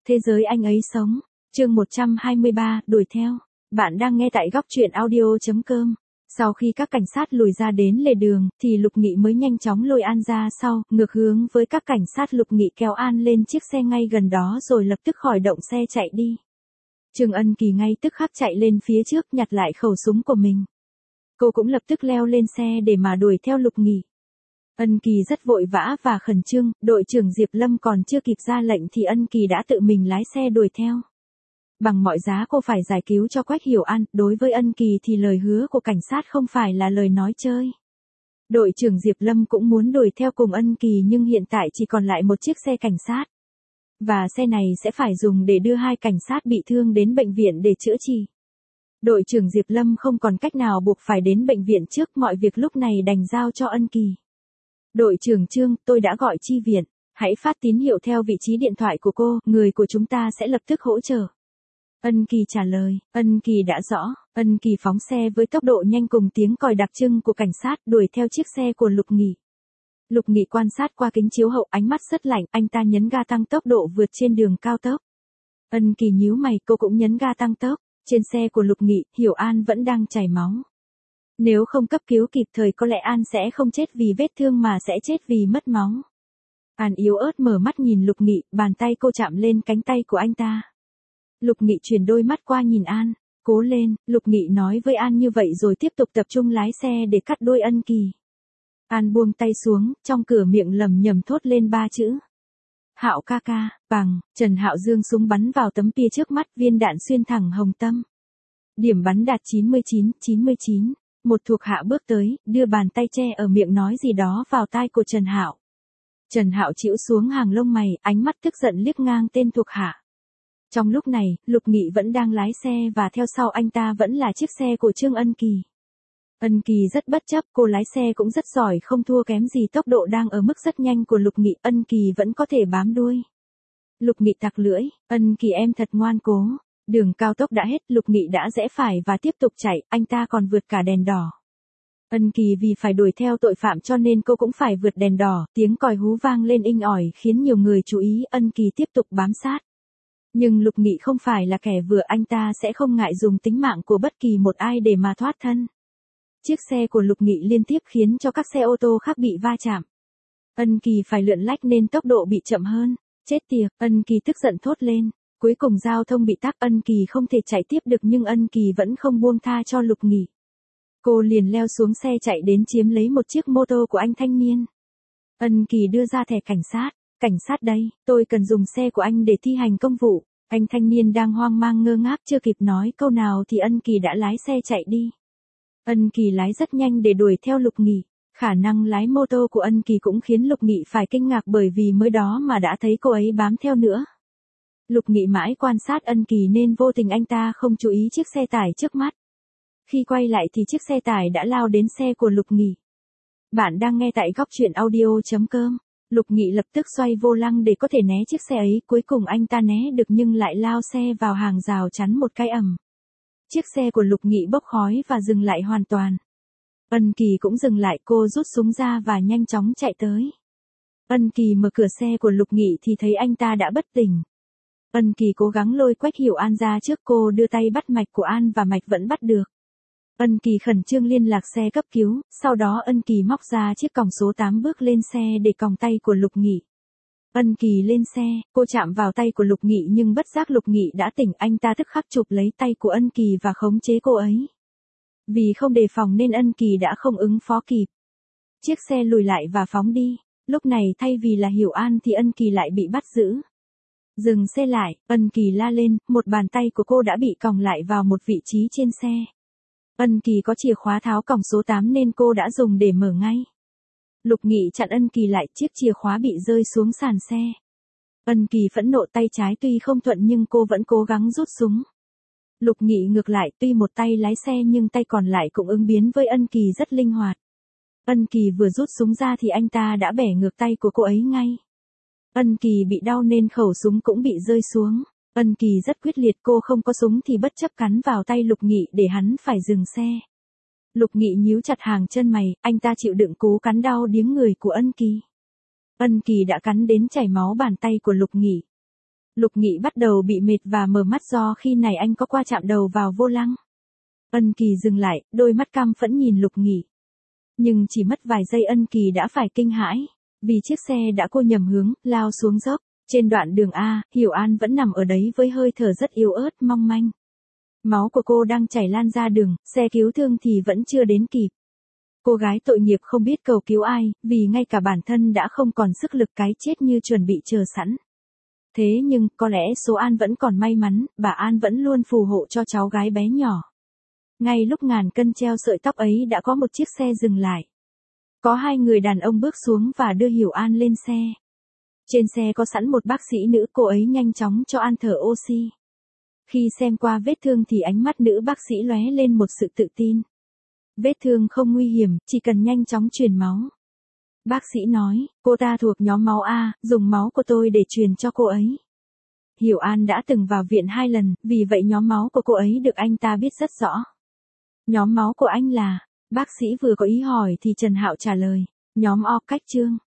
Thế giới anh ấy sống. Chương 123, đuổi theo. Bạn đang nghe tại góc truyện audio.com. Sau khi các cảnh sát lùi ra đến lề đường, thì Lục Nghị mới nhanh chóng lôi An ra sau, ngược hướng với các cảnh sát. Lục Nghị kéo An lên chiếc xe ngay gần đó rồi lập tức khởi động xe chạy đi. Trương Ân Kỳ ngay tức khắc chạy lên phía trước nhặt lại khẩu súng của mình. Cô cũng lập tức leo lên xe để mà đuổi theo Lục Nghị. Ân Kỳ rất vội vã và khẩn trương, đội trưởng Diệp Lâm còn chưa kịp ra lệnh thì Ân Kỳ đã tự mình lái xe đuổi theo. Bằng mọi giá cô phải giải cứu cho Quách Hiểu An, đối với Ân Kỳ thì lời hứa của cảnh sát không phải là lời nói chơi. Đội trưởng Diệp Lâm cũng muốn đuổi theo cùng Ân Kỳ nhưng hiện tại chỉ còn lại một chiếc xe cảnh sát. Và xe này sẽ phải dùng để đưa hai cảnh sát bị thương đến bệnh viện để chữa trị. Đội trưởng Diệp Lâm không còn cách nào buộc phải đến bệnh viện trước, mọi việc lúc này đành giao cho Ân Kỳ. Đội trưởng Trương, tôi đã gọi chi viện, hãy phát tín hiệu theo vị trí điện thoại của cô, người của chúng ta sẽ lập tức hỗ trợ. Ân Kỳ trả lời, Ân Kỳ đã rõ, Ân Kỳ phóng xe với tốc độ nhanh cùng tiếng còi đặc trưng của cảnh sát đuổi theo chiếc xe của Lục Nghị. Lục Nghị quan sát qua kính chiếu hậu, ánh mắt rất lạnh, anh ta nhấn ga tăng tốc độ vượt trên đường cao tốc. Ân Kỳ nhíu mày, cô cũng nhấn ga tăng tốc. Trên xe của Lục Nghị, Hiểu An vẫn đang chảy máu. Nếu không cấp cứu kịp thời có lẽ An sẽ không chết vì vết thương mà sẽ chết vì mất máu. An yếu ớt mở mắt nhìn Lục Nghị, bàn tay cô chạm lên cánh tay của anh ta. Lục Nghị chuyển đôi mắt qua nhìn An, cố lên, Lục Nghị nói với An như vậy rồi tiếp tục tập trung lái xe để cắt đuôi Ân Kỳ. An buông tay xuống, trong cửa miệng lẩm nhẩm thốt lên ba chữ. Hạo ca ca, bằng, Trần Hạo giương súng bắn vào tấm bia trước mắt, viên đạn xuyên thẳng hồng tâm. Điểm bắn đạt 99. Một thuộc hạ bước tới, đưa bàn tay che ở miệng nói gì đó vào tai của Trần Hạo. Trần Hạo chĩu xuống hàng lông mày, ánh mắt tức giận liếc ngang tên thuộc hạ. Trong lúc này, Lục Nghị vẫn đang lái xe và theo sau anh ta vẫn là chiếc xe của Trương Ân Kỳ. Ân Kỳ rất bất chấp, cô lái xe cũng rất giỏi, không thua kém gì tốc độ đang ở mức rất nhanh của Lục Nghị, Ân Kỳ vẫn có thể bám đuôi. Lục Nghị tặc lưỡi, Ân Kỳ em thật ngoan cố. Đường cao tốc đã hết, Lục Nghị đã rẽ phải và tiếp tục chạy, anh ta còn vượt cả đèn đỏ. Ân Kỳ vì phải đuổi theo tội phạm cho nên cô cũng phải vượt đèn đỏ, tiếng còi hú vang lên inh ỏi khiến nhiều người chú ý, Ân Kỳ tiếp tục bám sát. Nhưng Lục Nghị không phải là kẻ vừa, anh ta sẽ không ngại dùng tính mạng của bất kỳ một ai để mà thoát thân. Chiếc xe của Lục Nghị liên tiếp khiến cho các xe ô tô khác bị va chạm. Ân Kỳ phải lượn lách nên tốc độ bị chậm hơn. Chết tiệt, Ân Kỳ tức giận thốt lên. Cuối cùng giao thông bị tắc, Ân Kỳ không thể chạy tiếp được nhưng Ân Kỳ vẫn không buông tha cho Lục Nghị. Cô liền leo xuống xe chạy đến chiếm lấy một chiếc mô tô của anh thanh niên. Ân Kỳ đưa ra thẻ cảnh sát đây, tôi cần dùng xe của anh để thi hành công vụ. Anh thanh niên đang hoang mang ngơ ngác chưa kịp nói câu nào thì Ân Kỳ đã lái xe chạy đi. Ân Kỳ lái rất nhanh để đuổi theo Lục Nghị. Khả năng lái mô tô của Ân Kỳ cũng khiến Lục Nghị phải kinh ngạc bởi vì mới đó mà đã thấy cô ấy bám theo nữa. Lục Nghị mãi quan sát Ân Kỳ nên vô tình anh ta không chú ý chiếc xe tải trước mắt. Khi quay lại thì chiếc xe tải đã lao đến xe của Lục Nghị. Bạn đang nghe tại góc truyện audio.com. Lục Nghị lập tức xoay vô lăng để có thể né chiếc xe ấy, cuối cùng anh ta né được nhưng lại lao xe vào hàng rào chắn một cái ầm. Chiếc xe của Lục Nghị bốc khói và dừng lại hoàn toàn. Ân Kỳ cũng dừng lại, cô rút súng ra và nhanh chóng chạy tới. Ân Kỳ mở cửa xe của Lục Nghị thì thấy anh ta đã bất tỉnh. Ân Kỳ cố gắng lôi Quách Hiểu An ra trước, cô đưa tay bắt mạch của An và mạch vẫn bắt được. Ân Kỳ khẩn trương liên lạc xe cấp cứu, sau đó Ân Kỳ móc ra chiếc còng số 8 bước lên xe để còng tay của Lục Nghị. Ân Kỳ lên xe, cô chạm vào tay của Lục Nghị nhưng bất giác Lục Nghị đã tỉnh, anh ta tức khắc chụp lấy tay của Ân Kỳ và khống chế cô ấy. Vì không đề phòng nên Ân Kỳ đã không ứng phó kịp. Chiếc xe lùi lại và phóng đi, lúc này thay vì là Hiểu An thì Ân Kỳ lại bị bắt giữ. Dừng xe lại, Ân Kỳ la lên, một bàn tay của cô đã bị còng lại vào một vị trí trên xe. Ân Kỳ có chìa khóa tháo còng số 8 nên cô đã dùng để mở ngay. Lục Nghị chặn Ân Kỳ lại, chiếc chìa khóa bị rơi xuống sàn xe. Ân Kỳ phẫn nộ, tay trái tuy không thuận nhưng cô vẫn cố gắng rút súng. Lục Nghị ngược lại, tuy một tay lái xe nhưng tay còn lại cũng ứng biến với Ân Kỳ rất linh hoạt. Ân Kỳ vừa rút súng ra thì anh ta đã bẻ ngược tay của cô ấy ngay. Ân Kỳ bị đau nên khẩu súng cũng bị rơi xuống. Ân Kỳ rất quyết liệt, cô không có súng thì bất chấp cắn vào tay Lục Nghị để hắn phải dừng xe. Lục Nghị nhíu chặt hàng chân mày, anh ta chịu đựng cú cắn đau điếng người của Ân Kỳ. Ân Kỳ đã cắn đến chảy máu bàn tay của Lục Nghị. Lục Nghị bắt đầu bị mệt và mở mắt do khi này anh có qua chạm đầu vào vô lăng. Ân Kỳ dừng lại, đôi mắt căm phẫn nhìn Lục Nghị. Nhưng chỉ mất vài giây Ân Kỳ đã phải kinh hãi, vì chiếc xe đã cô nhầm hướng, lao xuống dốc. Trên đoạn đường A, Hiểu An vẫn nằm ở đấy với hơi thở rất yếu ớt, mong manh. Máu của cô đang chảy lan ra đường, xe cứu thương thì vẫn chưa đến kịp. Cô gái tội nghiệp không biết cầu cứu ai, vì ngay cả bản thân đã không còn sức lực, cái chết như chuẩn bị chờ sẵn. Thế nhưng, có lẽ số An vẫn còn may mắn, bà An vẫn luôn phù hộ cho cháu gái bé nhỏ. Ngay lúc ngàn cân treo sợi tóc ấy đã có một chiếc xe dừng lại. Có hai người đàn ông bước xuống và đưa Hiểu An lên xe. Trên xe có sẵn một bác sĩ nữ, cô ấy nhanh chóng cho An thở oxy. Khi xem qua vết thương thì ánh mắt nữ bác sĩ lóe lên một sự tự tin. Vết thương không nguy hiểm, chỉ cần nhanh chóng truyền máu. Bác sĩ nói, cô ta thuộc nhóm máu A, dùng máu của tôi để truyền cho cô ấy. Hiểu An đã từng vào viện 2 lần, vì vậy nhóm máu của cô ấy được anh ta biết rất rõ. Nhóm máu của anh là, bác sĩ vừa có ý hỏi thì Trần Hạo trả lời, nhóm O. Cách Trương.